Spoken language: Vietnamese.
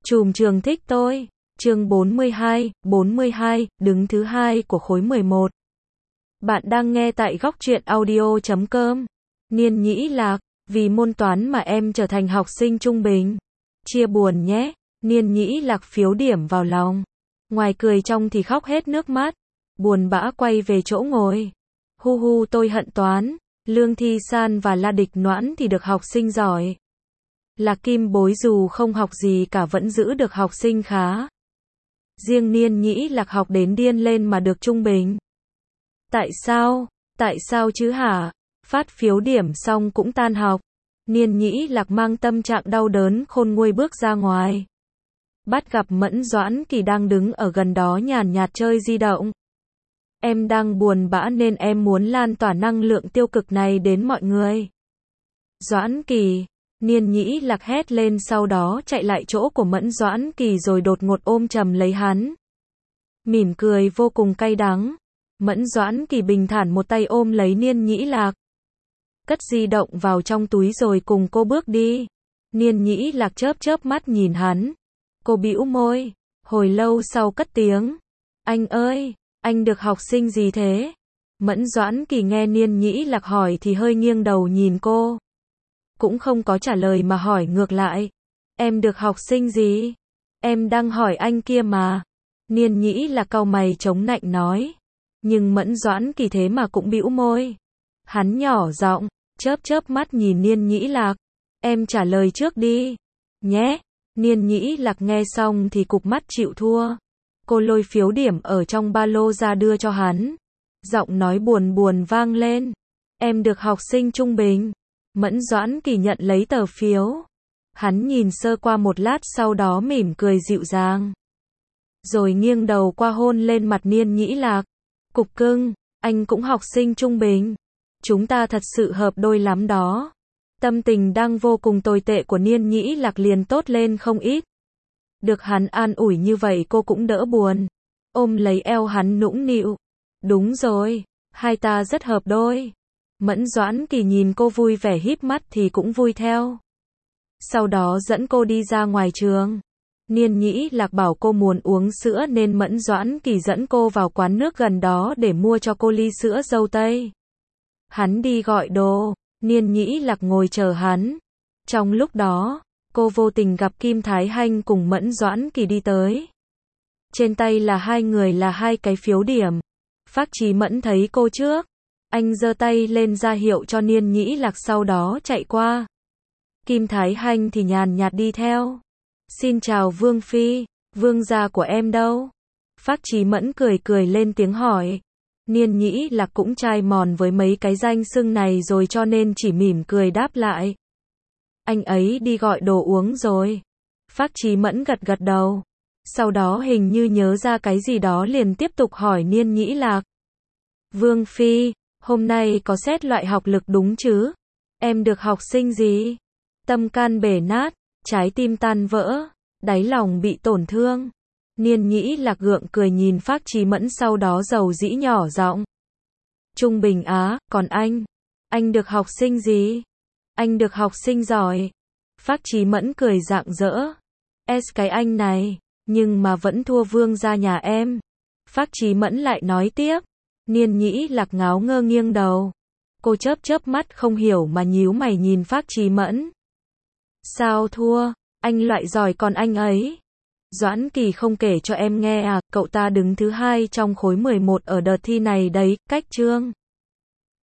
Chùm trường thích tôi. Chương 42, đứng thứ hai của khối 11. Bạn đang nghe tại góc truyện audio.com. Niên Nhĩ Lạc, vì môn toán mà em trở thành học sinh trung bình. Chia buồn nhé. Niên Nhĩ Lạc phiếu điểm vào lòng. Ngoài cười trong thì khóc hết nước mắt. Buồn bã quay về chỗ ngồi. Hu hu, tôi hận toán. Lương Thi San và La Địch Noãn thì được học sinh giỏi. Lạc Kim Bối dù không học gì cả vẫn giữ được học sinh khá. Riêng Niên Nhĩ Lạc học đến điên lên mà được trung bình. Tại sao? Tại sao chứ hả? Phát phiếu điểm xong cũng tan học. Niên Nhĩ Lạc mang tâm trạng đau đớn khôn nguôi bước ra ngoài. Bắt gặp Mẫn Doãn Kỳ đang đứng ở gần đó nhàn nhạt chơi di động. Em đang buồn bã nên em muốn lan tỏa năng lượng tiêu cực này đến mọi người. Doãn Kỳ. Niên Nhĩ Lạc hét lên, sau đó chạy lại chỗ của Mẫn Doãn Kỳ rồi đột ngột ôm chầm lấy hắn. Mỉm cười vô cùng cay đắng. Mẫn Doãn Kỳ bình thản một tay ôm lấy Niên Nhĩ Lạc. Cất di động vào trong túi rồi cùng cô bước đi. Niên Nhĩ Lạc chớp chớp mắt nhìn hắn. Cô bĩu môi. Hồi lâu sau cất tiếng. Anh ơi, anh được học sinh gì thế? Mẫn Doãn Kỳ nghe Niên Nhĩ Lạc hỏi thì hơi nghiêng đầu nhìn cô. Cũng không có trả lời mà hỏi ngược lại. Em được học sinh gì? Em đang hỏi anh kia mà. Niên Nhĩ Lạc cau mày chống nạnh nói. Nhưng Mẫn Doãn Kỳ thế mà cũng bĩu môi. Hắn nhỏ giọng, chớp chớp mắt nhìn Niên Nhĩ Lạc. Em trả lời trước đi. Nhé. Niên Nhĩ Lạc nghe xong thì cụp mắt chịu thua. Cô lôi phiếu điểm ở trong ba lô ra đưa cho hắn. Giọng nói buồn buồn vang lên. Em được học sinh trung bình. Mẫn Doãn Kỳ nhận lấy tờ phiếu. Hắn nhìn sơ qua một lát sau đó mỉm cười dịu dàng. Rồi nghiêng đầu qua hôn lên mặt Niên Nhĩ Lạc. Cục cưng, anh cũng học sinh trung bình. Chúng ta thật sự hợp đôi lắm đó. Tâm tình đang vô cùng tồi tệ của Niên Nhĩ Lạc liền tốt lên không ít. Được hắn an ủi như vậy cô cũng đỡ buồn. Ôm lấy eo hắn nũng nịu. Đúng rồi, hai ta rất hợp đôi. Mẫn Doãn Kỳ nhìn cô vui vẻ híp mắt thì cũng vui theo. Sau đó dẫn cô đi ra ngoài trường. Niên Nhĩ Lạc bảo cô muốn uống sữa nên Mẫn Doãn Kỳ dẫn cô vào quán nước gần đó để mua cho cô ly sữa dâu tây. Hắn đi gọi đồ, Niên Nhĩ Lạc ngồi chờ hắn. Trong lúc đó, cô vô tình gặp Kim Thái Hanh cùng Mẫn Doãn Kỳ đi tới. Trên tay là hai người là hai cái phiếu điểm. Phác Chí Mẫn thấy cô trước. Anh giơ tay lên ra hiệu cho Niên Nhĩ Lạc sau đó chạy qua. Kim Thái Hanh thì nhàn nhạt đi theo. Xin chào Vương Phi, vương gia của em đâu? Phác Chí Mẫn cười cười lên tiếng hỏi. Niên Nhĩ Lạc cũng chai mòn với mấy cái danh xưng này rồi cho nên chỉ mỉm cười đáp lại. Anh ấy đi gọi đồ uống rồi. Phác Chí Mẫn gật gật đầu. Sau đó hình như nhớ ra cái gì đó liền tiếp tục hỏi Niên Nhĩ Lạc. Vương Phi, hôm nay có xét loại học lực đúng chứ? Em được học sinh gì? Tâm can bể nát, trái tim tan vỡ, đáy lòng bị tổn thương. Niên Nhĩ Lạc gượng cười nhìn Phác Chí Mẫn sau đó dầu dĩ nhỏ giọng. Trung bình á, còn anh được học sinh gì? Anh được học sinh giỏi. Phác Chí Mẫn cười rạng rỡ. Cái anh này, nhưng mà vẫn thua vương gia nhà em. Phác Chí Mẫn lại nói tiếp. Niên Nhĩ Lạc ngáo ngơ nghiêng đầu. Cô chớp chớp mắt không hiểu mà nhíu mày nhìn Phác Chí Mẫn. Sao thua? Anh loại giỏi còn anh ấy. Doãn Kỳ không kể cho em nghe à, cậu ta đứng thứ hai trong khối 11 ở đợt thi này đấy, cách chương.